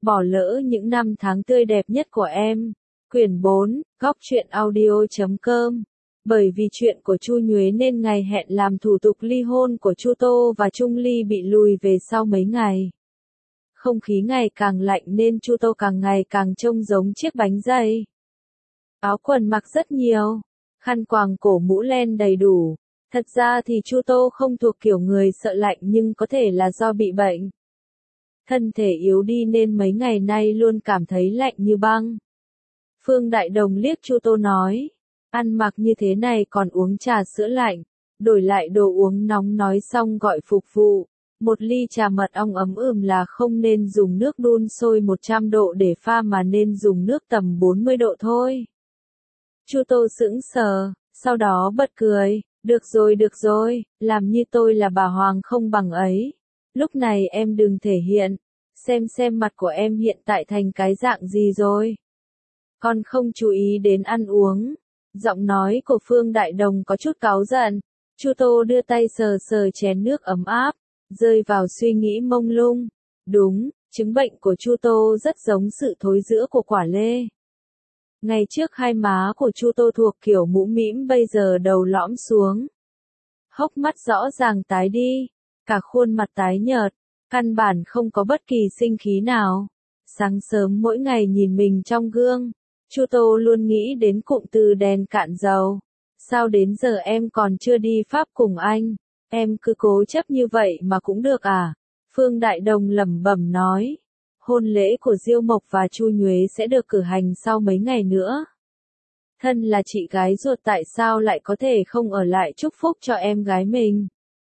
Bỏ lỡ những năm tháng tươi đẹp nhất của em. Quyển 4, góc truyện audio.com. Bởi vì chuyện của Chu Nhuế nên ngày hẹn làm thủ tục ly hôn của Chu Tô và Trung Ly bị lùi về sau mấy ngày. Không khí ngày càng lạnh nên Chu Tô càng ngày càng trông giống chiếc bánh dày. Áo quần mặc rất nhiều, khăn quàng cổ mũ len đầy đủ. Thật ra thì Chu Tô không thuộc kiểu người sợ lạnh nhưng có thể là do bị bệnh. Thân thể yếu đi nên mấy ngày nay luôn cảm thấy lạnh như băng. Phương Đại Đồng liếc Chu Tô nói, ăn mặc như thế này còn uống trà sữa lạnh, đổi lại đồ uống nóng nói xong gọi phục vụ. Một ly trà mật ong ấm là không nên dùng nước đun sôi 100 độ để pha mà nên dùng nước tầm 40 độ thôi. Chu Tô sững sờ, sau đó bật cười, được rồi, làm như tôi là bà Hoàng không bằng ấy. Lúc này em đừng thể hiện, xem mặt của em hiện tại thành cái dạng gì rồi. Con không chú ý đến ăn uống. Giọng nói của Phương Đại Đồng có chút cáu giận. Chu Tô đưa tay sờ sờ chén nước ấm áp, rơi vào suy nghĩ mông lung. Đúng, chứng bệnh của Chu Tô rất giống sự thối rữa của quả lê. Ngày trước hai má của Chu Tô thuộc kiểu mũm mĩm bây giờ đầu lõm xuống. Hốc mắt rõ ràng tái đi, cả khuôn mặt tái nhợt, căn bản không có bất kỳ sinh khí nào. Sáng sớm mỗi ngày nhìn mình trong gương, Chu Tô luôn nghĩ đến cụm từ đèn cạn dầu. Sao đến giờ em còn chưa đi Pháp cùng anh? Em cứ cố chấp như vậy mà cũng được à? Phương Đại Đồng lẩm bẩm nói. Hôn lễ của Diêu Mộc và Chu Nhuế sẽ được cử hành sau mấy ngày nữa. Thân là chị gái ruột tại sao lại có thể không ở lại chúc phúc cho em gái mình?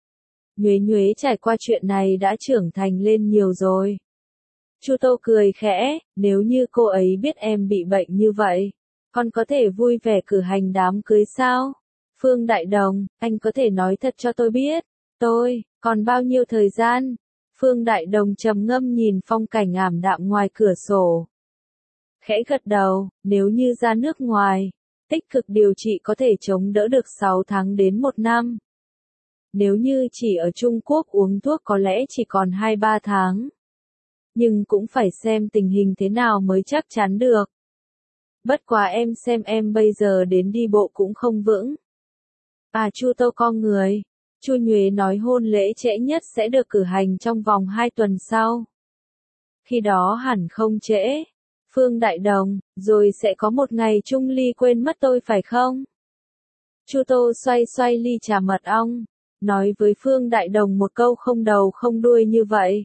Nhuế trải qua chuyện này đã trưởng thành lên nhiều rồi. Chu Tô cười khẽ, nếu như cô ấy biết em bị bệnh như vậy, con có thể vui vẻ cử hành đám cưới sao? Phương Đại Đồng, anh có thể nói thật cho tôi biết, còn bao nhiêu thời gian? Phương Đại Đồng trầm ngâm nhìn phong cảnh ảm đạm ngoài cửa sổ. Khẽ gật đầu, nếu như ra nước ngoài, tích cực điều trị có thể chống đỡ được 6 tháng đến 1 năm. Nếu như chỉ ở Trung Quốc uống thuốc có lẽ chỉ còn 2-3 tháng. Nhưng cũng phải xem tình hình thế nào mới chắc chắn được. Bất quá em xem em bây giờ đến đi bộ cũng không vững. À Chu Tô con người. Chu Nhuế nói hôn lễ trễ nhất sẽ được cử hành trong vòng 2 tuần sau. Khi đó hẳn không trễ. Phương Đại Đồng, rồi sẽ có một ngày Trung Ly quên mất tôi phải không? Chu Tô xoay ly trà mật ong, nói với Phương Đại Đồng một câu không đầu không đuôi như vậy.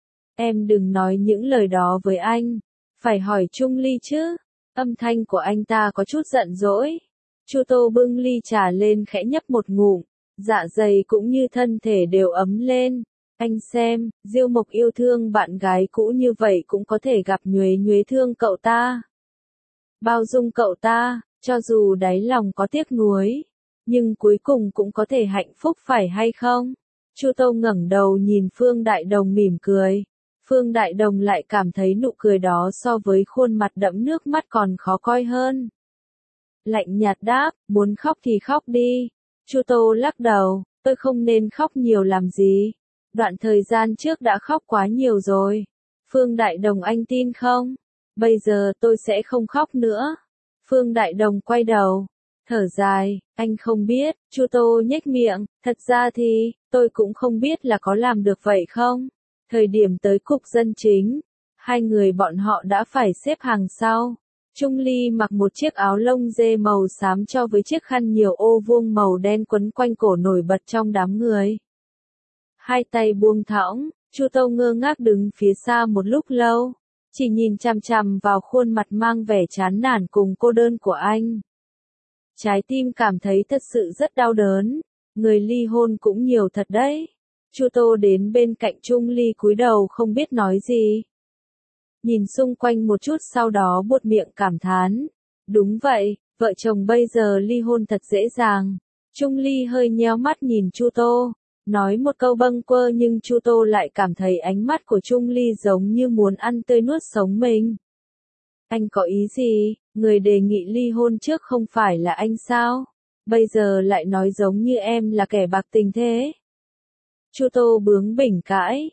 Em đừng nói những lời đó với anh, phải hỏi Trung Ly chứ. Âm thanh của anh ta có chút giận dỗi. Chu Tô bưng ly trà lên khẽ nhấp một ngụm, dạ dày cũng như thân thể đều ấm lên. Anh xem, Diêu Mộc yêu thương bạn gái cũ như vậy cũng có thể gặp Nhuế thương cậu ta. Bao dung cậu ta, cho dù đáy lòng có tiếc nuối, nhưng cuối cùng cũng có thể hạnh phúc phải hay không? Chu Tô ngẩng đầu nhìn Phương Đại Đồng mỉm cười. Phương Đại Đồng lại cảm thấy nụ cười đó so với khuôn mặt đẫm nước mắt còn khó coi hơn. Lạnh nhạt đáp, muốn khóc thì khóc đi. Chu Tô lắc đầu, tôi không nên khóc nhiều làm gì. Đoạn thời gian trước đã khóc quá nhiều rồi. Phương Đại Đồng anh tin không? Bây giờ tôi sẽ không khóc nữa. Phương Đại Đồng quay đầu, thở dài, anh không biết. Chu Tô nhếch miệng, thật ra thì, tôi cũng không biết là có làm được vậy không. Thời điểm tới cục dân chính, hai người bọn họ đã phải xếp hàng sau. Trung Ly mặc một chiếc áo lông dê màu xám cho với chiếc khăn nhiều ô vuông màu đen quấn quanh cổ nổi bật trong đám người. Hai tay buông thõng, Chu Tô ngơ ngác đứng phía xa một lúc lâu, chỉ nhìn chằm chằm vào khuôn mặt mang vẻ chán nản cùng cô đơn của anh. Trái tim cảm thấy thật sự rất đau đớn, người ly hôn cũng nhiều thật đấy. Chu Tô đến bên cạnh Trung Ly cúi đầu không biết nói gì. Nhìn xung quanh một chút sau đó buột miệng cảm thán. Đúng vậy, vợ chồng bây giờ ly hôn thật dễ dàng. Trung Ly hơi nheo mắt nhìn Chu Tô, nói một câu bâng quơ nhưng Chu Tô lại cảm thấy ánh mắt của Trung Ly giống như muốn ăn tươi nuốt sống mình. Anh có ý gì? Người đề nghị ly hôn trước không phải là anh sao? Bây giờ lại nói giống như em là kẻ bạc tình thế. Chu Tô bướng bỉnh cãi.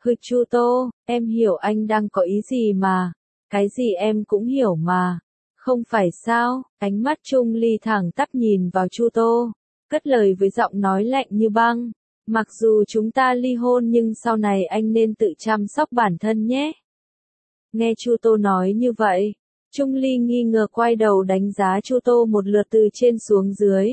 Hừ Chu Tô, em hiểu anh đang có ý gì mà. Cái gì em cũng hiểu mà. Không phải sao? Ánh mắt Chung Ly thẳng tắp nhìn vào Chu Tô, cất lời với giọng nói lạnh như băng. Mặc dù chúng ta ly hôn nhưng sau này anh nên tự chăm sóc bản thân nhé. Nghe Chu Tô nói như vậy, Chung Ly nghi ngờ quay đầu đánh giá Chu Tô một lượt từ trên xuống dưới.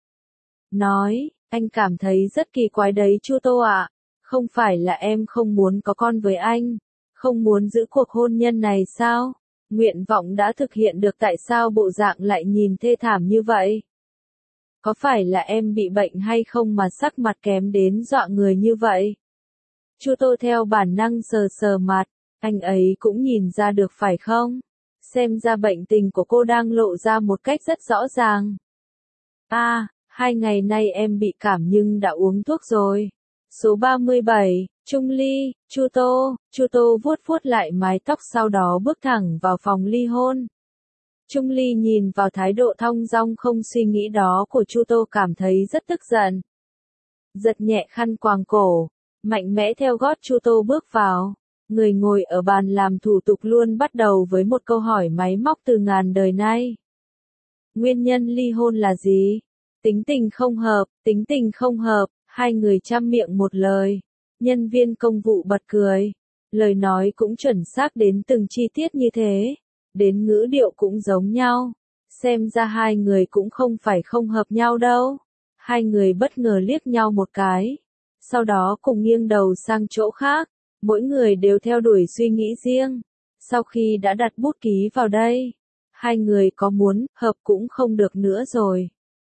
Nói, anh cảm thấy rất kỳ quái đấy Chu Tô ạ. Không phải là em không muốn có con với anh, không muốn giữ cuộc hôn nhân này sao? Nguyện vọng đã thực hiện được tại sao bộ dạng lại nhìn thê thảm như vậy? Có phải là em bị bệnh hay không mà sắc mặt kém đến dọa người như vậy? Chu Tô theo bản năng sờ sờ mặt, anh ấy cũng nhìn ra được phải không? Xem ra bệnh tình của cô đang lộ ra một cách rất rõ ràng. 2 ngày nay em bị cảm nhưng đã uống thuốc rồi. Số 37, Chung Ly, Chu Tô vuốt vuốt lại mái tóc sau đó bước thẳng vào phòng ly hôn. Chung Ly nhìn vào thái độ thong dong không suy nghĩ đó của Chu Tô cảm thấy rất tức giận. Giật nhẹ khăn quàng cổ, mạnh mẽ theo gót Chu Tô bước vào. Người ngồi ở bàn làm thủ tục luôn bắt đầu với một câu hỏi máy móc từ ngàn đời nay. Nguyên nhân ly hôn là gì? Tính tình không hợp, hai người trăm miệng một lời. Nhân viên công vụ bật cười. Lời nói cũng chuẩn xác đến từng chi tiết như thế. Đến ngữ điệu cũng giống nhau. Xem ra hai người cũng không phải không hợp nhau đâu. Hai người bất ngờ liếc nhau một cái. Sau đó cùng nghiêng đầu sang chỗ khác. Mỗi người đều theo đuổi suy nghĩ riêng. Sau khi đã đặt bút ký vào đây, hai người có muốn hợp cũng không được nữa rồi.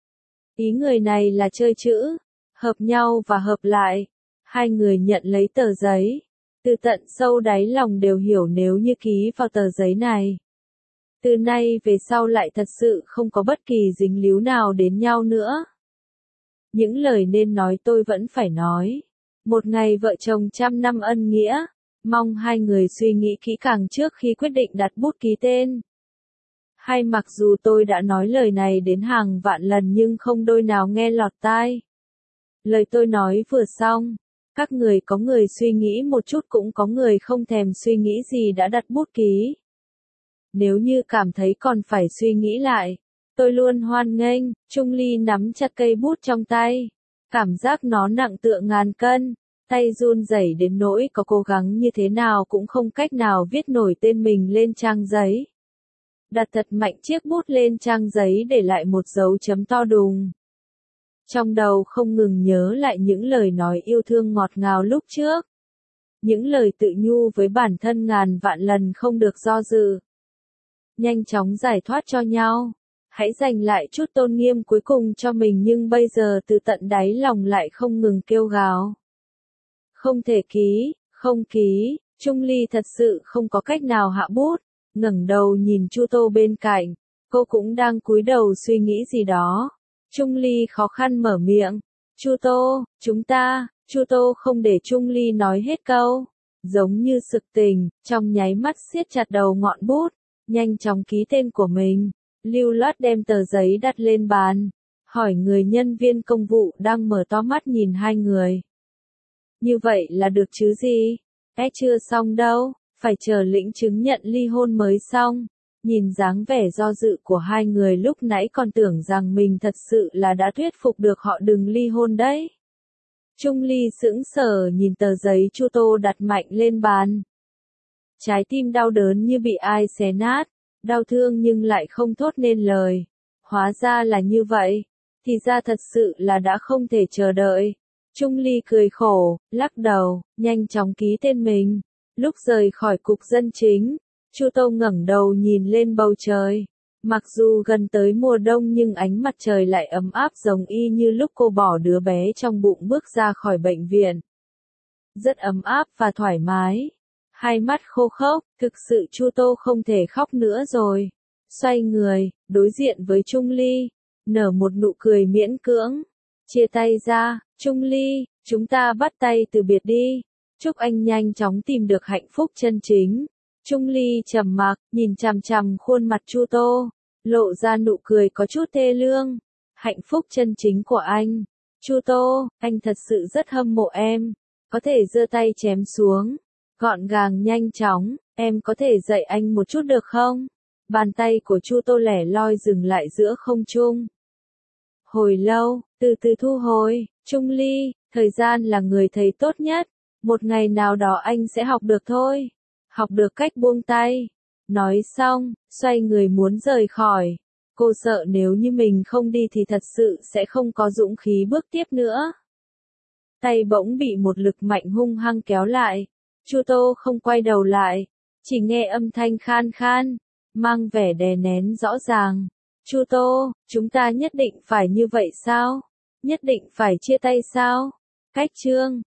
Ý người này là chơi chữ, hợp nhau và hợp lại. Hai người nhận lấy tờ giấy. Từ tận sâu đáy lòng đều hiểu nếu như ký vào tờ giấy này, từ nay về sau lại thật sự không có bất kỳ dính líu nào đến nhau nữa. Những lời nên nói tôi vẫn phải nói. Một ngày vợ chồng trăm năm ân nghĩa, mong hai người suy nghĩ kỹ càng trước khi quyết định đặt bút ký tên. Hay mặc dù tôi đã nói lời này đến hàng vạn lần nhưng không đôi nào nghe lọt tai. Lời tôi nói vừa xong, các người có người suy nghĩ một chút cũng có người không thèm suy nghĩ gì đã đặt bút ký. Nếu như cảm thấy còn phải suy nghĩ lại, tôi luôn hoan nghênh. Chung Ly nắm chặt cây bút trong tay. Cảm giác nó nặng tựa ngàn cân, tay run rẩy đến nỗi có cố gắng như thế nào cũng không cách nào viết nổi tên mình lên trang giấy. Đặt thật mạnh chiếc bút lên trang giấy để lại một dấu chấm to đùng. Trong đầu không ngừng nhớ lại những lời nói yêu thương ngọt ngào lúc trước. Những lời tự nhu với bản thân ngàn vạn lần không được do dự. Nhanh chóng giải thoát cho nhau. Hãy giành lại chút tôn nghiêm cuối cùng cho mình nhưng bây giờ từ tận đáy lòng lại không ngừng kêu gào. Không thể ký, không ký. Chung Ly thật sự không có cách nào hạ bút. Ngẩng đầu nhìn Chu Tô bên cạnh. Cô cũng đang cúi đầu suy nghĩ gì đó. Chung Ly khó khăn mở miệng. Chu Tô, chúng ta. Chu Tô không để Chung Ly nói hết câu. Giống như sực tỉnh, trong nháy mắt siết chặt đầu ngọn bút. Nhanh chóng ký tên của mình. Lưu loát đem tờ giấy đặt lên bàn. Hỏi người nhân viên công vụ đang mở to mắt nhìn hai người. Như vậy là được chứ gì? Chưa xong đâu. Phải chờ lĩnh chứng nhận ly hôn mới xong. Nhìn dáng vẻ do dự của hai người lúc nãy còn tưởng rằng mình thật sự là đã thuyết phục được họ đừng ly hôn đấy. Chung Ly sững sờ nhìn tờ giấy Chu Tô đặt mạnh lên bàn. Trái tim đau đớn như bị ai xé nát, đau thương nhưng lại không thốt nên lời. Hóa ra là như vậy, thì ra thật sự là đã không thể chờ đợi. Chung Ly cười khổ, lắc đầu, nhanh chóng ký tên mình. Lúc rời khỏi cục dân chính, Chu Tô ngẩng đầu nhìn lên bầu trời. Mặc dù gần tới mùa đông nhưng ánh mặt trời lại ấm áp giống y như lúc cô bỏ đứa bé trong bụng bước ra khỏi bệnh viện. Rất ấm áp và thoải mái. Hai mắt khô khốc, thực sự Chu Tô không thể khóc nữa rồi. Xoay người, đối diện với Chung Ly, nở một nụ cười miễn cưỡng. Chia tay ra, Chung Ly, chúng ta bắt tay từ biệt đi. Chúc anh nhanh chóng tìm được hạnh phúc chân chính. Chung Ly trầm mặc, nhìn chằm chằm khuôn mặt Chu Tô, lộ ra nụ cười có chút thê lương. Hạnh phúc chân chính của anh. Chu Tô, anh thật sự rất hâm mộ em. có thể giơ tay chém xuống, gọn gàng nhanh chóng, em có thể dạy anh một chút được không? Bàn tay của Chu Tô lẻ loi dừng lại giữa không trung. Hồi lâu, từ từ thu hồi, Trung Ly, thời gian là người thầy tốt nhất, một ngày nào đó anh sẽ học được thôi, học được cách buông tay. Nói xong, xoay người muốn rời khỏi. Cô sợ nếu như mình không đi thì thật sự sẽ không có dũng khí bước tiếp nữa. Tay bỗng bị một lực mạnh hung hăng kéo lại. Chu Tô không quay đầu lại, chỉ nghe âm thanh khan khan, mang vẻ đè nén rõ ràng. Chu Tô, chúng ta nhất định phải như vậy sao? Nhất định phải chia tay sao? Cách chương